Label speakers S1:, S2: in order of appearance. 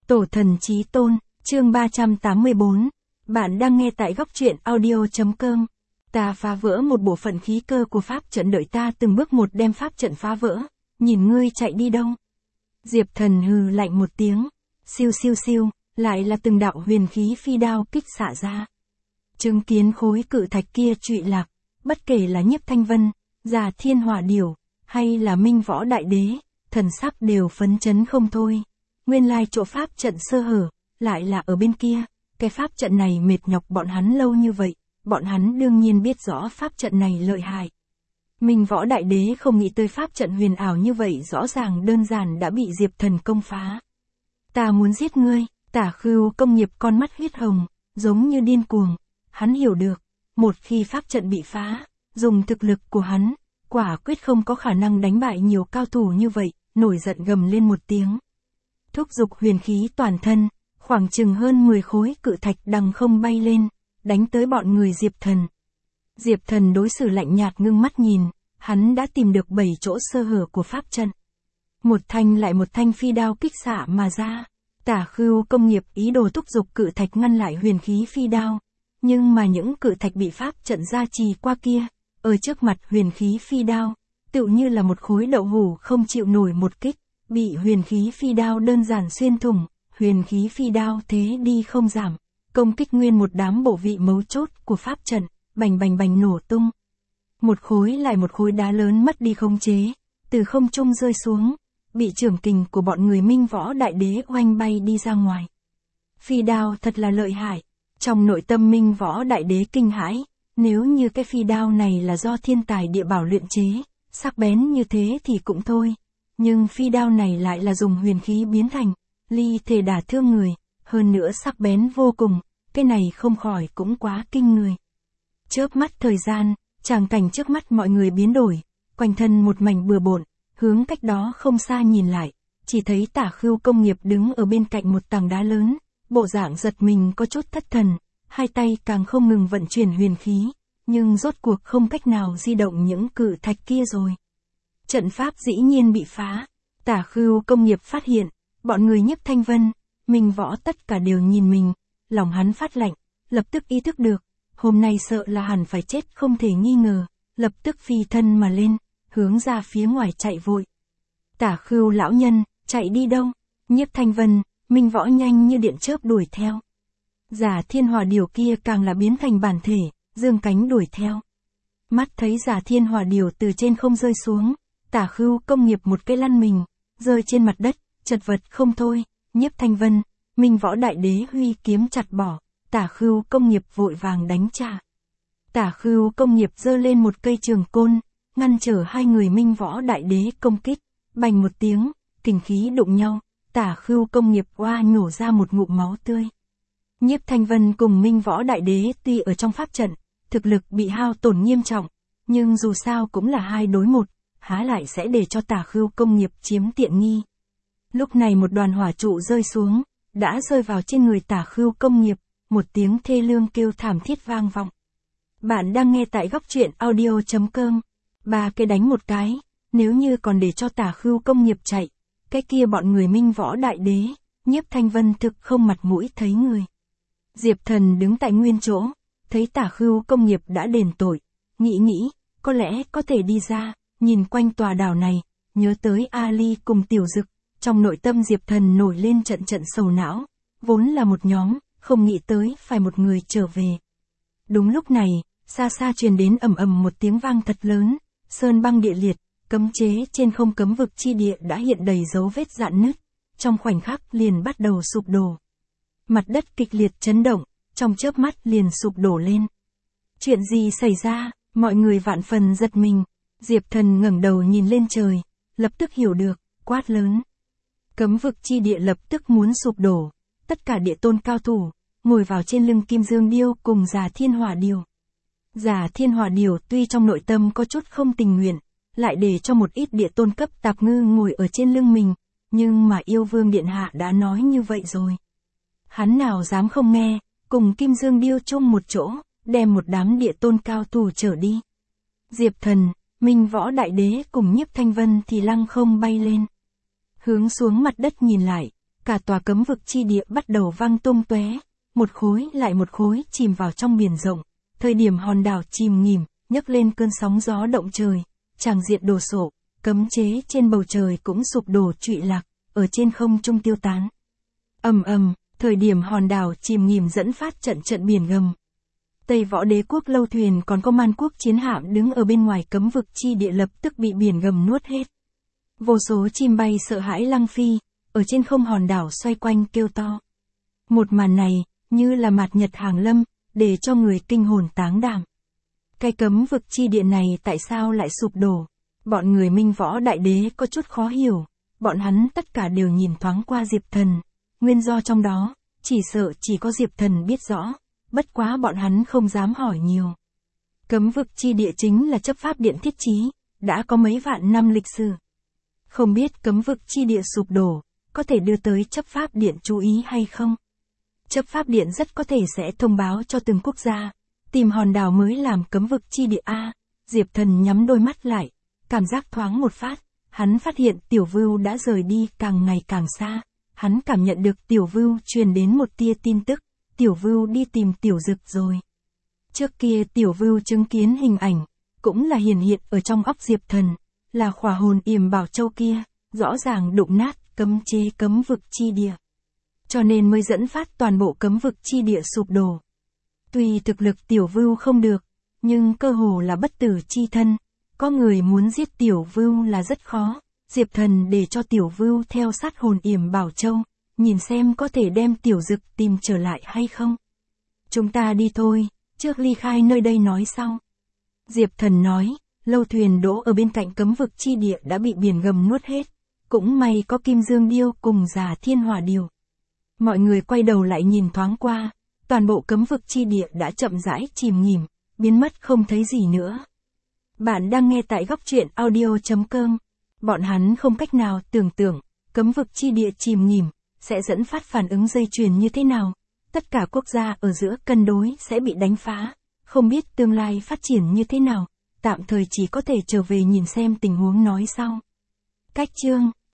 S1: Tổ thần chí tôn, chương 384. Bạn đang nghe tại góc truyện audio.com. Ta phá vỡ một bộ phận khí cơ của pháp trận, đợi ta từng bước một đem pháp trận phá vỡ. Nhìn ngươi chạy đi đâu? Diệp Thần hừ lạnh một tiếng. Siêu siêu siêu, lại là từng đạo huyền khí phi đao kích xạ ra. Chứng kiến khối cự thạch kia trụy lạc, bất kể là Nhiếp Thanh Vân, Già Thiên Hỏa Điểu, hay là Minh Võ Đại Đế, thần sắc đều phấn chấn không thôi. Nguyên lai chỗ pháp trận sơ hở, lại là ở bên kia. Cái pháp trận này mệt nhọc bọn hắn lâu như vậy, bọn hắn đương nhiên biết rõ pháp trận này lợi hại. Minh Võ Đại Đế không nghĩ tới pháp trận huyền ảo như vậy, rõ ràng đơn giản đã bị Diệp Thần công phá. Ta muốn giết ngươi. Tả Khưu Công Nghiệp con mắt huyết hồng, giống như điên cuồng. Hắn hiểu được, một khi pháp trận bị phá, dùng thực lực của hắn, quả quyết không có khả năng đánh bại nhiều cao thủ như vậy, nổi giận gầm lên một tiếng. Thúc giục huyền khí toàn thân, khoảng chừng hơn 10 khối cự thạch đằng không bay lên, đánh tới bọn người Diệp Thần. Diệp Thần đối xử lạnh nhạt ngưng mắt nhìn, hắn đã tìm được 7 chỗ sơ hở của pháp trận. Một thanh lại một thanh phi đao kích xạ mà ra. Tả Khưu Công Nghiệp ý đồ thúc giục cự thạch ngăn lại huyền khí phi đao, nhưng mà những cự thạch bị pháp trận gia trì qua kia, ở trước mặt huyền khí phi đao, tựu như là một khối đậu hũ không chịu nổi một kích, bị huyền khí phi đao đơn giản xuyên thủng. Huyền khí phi đao thế đi không giảm, công kích nguyên một đám bộ vị mấu chốt của pháp trận, bành bành bành nổ tung. Một khối lại một khối đá lớn mất đi khống chế, từ không trung rơi xuống, bị chưởng kình của bọn người Minh Võ Đại Đế oanh bay đi ra ngoài. Phi đao thật là lợi hại. Trong nội tâm Minh Võ Đại Đế kinh hãi, nếu như cái phi đao này là do thiên tài địa bảo luyện chế, sắc bén như thế thì cũng thôi, nhưng phi đao này lại là dùng huyền khí biến thành, ly thể đả thương người, hơn nữa sắc bén vô cùng, cái này không khỏi cũng quá kinh người. Chớp mắt thời gian, tràng cảnh trước mắt mọi người biến đổi, quanh thân một mảnh bừa bộn, hướng cách đó không xa nhìn lại, chỉ thấy Tả Khưu Công Nghiệp đứng ở bên cạnh một tảng đá lớn, bộ dạng giật mình có chút thất thần, hai tay càng không ngừng vận chuyển huyền khí, nhưng rốt cuộc không cách nào di động những cự thạch kia rồi. Trận pháp dĩ nhiên bị phá. Tả Khưu Công Nghiệp phát hiện, bọn người Nhiếp Thanh Vân, Minh Võ tất cả đều nhìn mình, lòng hắn phát lạnh, lập tức ý thức được, hôm nay sợ là hẳn phải chết không thể nghi ngờ, lập tức phi thân mà lên, hướng ra phía ngoài chạy vội. Tả Khưu lão nhân, chạy đi đâu? Nhiếp Thanh Vân, Minh Võ nhanh như điện chớp đuổi theo. Già Thiên Hỏa Điểu kia càng là biến thành bản thể, dương cánh đuổi theo. Mắt thấy Già Thiên Hỏa Điểu từ trên không rơi xuống, Tả Khưu Công Nghiệp một cái lăn mình, rơi trên mặt đất, chật vật không thôi. Nhiếp Thanh Vân, Minh Võ Đại Đế huy kiếm chặt bỏ, Tả Khưu Công Nghiệp vội vàng đánh trả. Tả Khưu Công Nghiệp giơ lên một cây trường côn, ngăn trở hai người Minh Võ Đại Đế công kích, bành một tiếng, kình khí đụng nhau, Tả Khưu Công Nghiệp oa nhổ ra một ngụm máu tươi. Nhiếp Thanh Vân cùng Minh Võ Đại Đế tuy ở trong pháp trận, thực lực bị hao tổn nghiêm trọng, nhưng dù sao cũng là 2 đối 1, há lại sẽ để cho Tả Khưu Công Nghiệp chiếm tiện nghi. Lúc này một đoàn hỏa trụ rơi xuống, đã rơi vào trên người Tả Khưu Công Nghiệp, một tiếng thê lương kêu thảm thiết vang vọng. Bạn đang nghe tại góc truyện audio.com. 3 cái đánh một cái, nếu như còn để cho Tả Khưu Công Nghiệp chạy, cái kia bọn người Minh Võ Đại Đế, Nhiếp Thanh Vân thực không mặt mũi thấy người. Diệp Thần đứng tại nguyên chỗ, thấy Tả Khưu Công Nghiệp đã đền tội, nghĩ, có lẽ có thể đi ra, nhìn quanh tòa đảo này, nhớ tới Ali cùng Tiểu Dực, trong nội tâm Diệp Thần nổi lên trận trận sầu não, vốn là một nhóm, không nghĩ tới phải một người trở về. Đúng lúc này, xa xa truyền đến ầm ầm một tiếng vang thật lớn, sơn băng địa liệt, cấm chế trên không cấm vực chi địa đã hiện đầy dấu vết rạn nứt, trong khoảnh khắc liền bắt đầu sụp đổ. Mặt đất kịch liệt chấn động, trong chớp mắt liền sụp đổ lên. Chuyện gì xảy ra? Mọi người vạn phần giật mình. Diệp Thần ngẩng đầu nhìn lên trời, lập tức hiểu được, quát lớn. Cấm vực chi địa lập tức muốn sụp đổ, tất cả địa tôn cao thủ, ngồi vào trên lưng Kim Dương Điêu cùng Già Thiên Hỏa Điểu. Già Thiên Hỏa Điểu tuy trong nội tâm có chút không tình nguyện, lại để cho một ít địa tôn cấp tạp ngư ngồi ở trên lưng mình, nhưng mà yêu vương điện hạ đã nói như vậy rồi. Hắn nào dám không nghe, cùng Kim Dương Điêu chung một chỗ, đem một đám địa tôn cao thủ trở đi. Diệp Thần, Minh Võ Đại Đế cùng Nhiếp Thanh Vân thì lăng không bay lên. Hướng xuống mặt đất nhìn lại, cả tòa cấm vực chi địa bắt đầu vang tung tóe, một khối lại một khối chìm vào trong biển rộng. Thời điểm hòn đảo chìm nghỉm, nhấc lên cơn sóng gió động trời, tràng diện đồ sộ, cấm chế trên bầu trời cũng sụp đổ trụy lạc, ở trên không trung tiêu tán. Ầm ầm, thời điểm hòn đảo chìm nghỉm dẫn phát trận trận biển gầm. Tây Võ Đế quốc lâu thuyền còn có Man quốc chiến hạm đứng ở bên ngoài cấm vực chi địa lập tức bị biển gầm nuốt hết. Vô số chim bay sợ hãi lăng phi, ở trên không hòn đảo xoay quanh kêu to. Một màn này, như là mạt nhật hàng lâm, để cho người kinh hồn táng đảm. Cái cấm vực chi địa này tại sao lại sụp đổ? Bọn người Minh Võ Đại Đế có chút khó hiểu, bọn hắn tất cả đều nhìn thoáng qua Diệp Thần. Nguyên do trong đó, chỉ sợ chỉ có Diệp Thần biết rõ, bất quá bọn hắn không dám hỏi nhiều. Cấm vực chi địa chính là chấp pháp điện thiết trí, đã có mấy vạn năm lịch sử. Không biết cấm vực chi địa sụp đổ, có thể đưa tới chấp pháp điện chú ý hay không? Chấp pháp điện rất có thể sẽ thông báo cho từng quốc gia, tìm hòn đảo mới làm cấm vực chi địa A. Diệp Thần nhắm đôi mắt lại, cảm giác thoáng một phát, hắn phát hiện Tiểu Vưu đã rời đi càng ngày càng xa. Hắn cảm nhận được Tiểu Vưu truyền đến một tia tin tức, Tiểu Vưu đi tìm Tiểu Dực rồi. Trước kia Tiểu Vưu chứng kiến hình ảnh, cũng là hiện ở trong óc Diệp Thần, là khỏa hồn yểm bảo châu kia, rõ ràng đụng nát cấm chế cấm vực chi địa. Cho nên mới dẫn phát toàn bộ cấm vực chi địa sụp đổ. Tuy thực lực Tiểu Vưu không được, nhưng cơ hồ là bất tử chi thân, có người muốn giết Tiểu Vưu là rất khó. Diệp Thần để cho Tiểu Vưu theo sát hồn yểm bảo châu, nhìn xem có thể đem Tiểu Dực tìm trở lại hay không. Chúng ta đi thôi, trước ly khai nơi đây nói sau. Diệp Thần nói, lâu thuyền đỗ ở bên cạnh cấm vực chi địa đã bị biển gầm nuốt hết, cũng may có Kim Dương Điêu cùng Già Thiên Hỏa Điêu. Mọi người quay đầu lại nhìn thoáng qua, toàn bộ cấm vực chi địa đã chậm rãi chìm nghỉm, biến mất không thấy gì nữa. Bạn đang nghe tại góc truyện audio.com. Bọn hắn không cách nào tưởng tượng, cấm vực chi địa chìm nghỉm, sẽ dẫn phát phản ứng dây chuyền như thế nào. Tất cả quốc gia ở giữa cân đối sẽ bị đánh phá, không biết tương lai phát triển như thế nào, tạm thời chỉ có thể trở về nhìn xem tình huống nói sau. Cách chương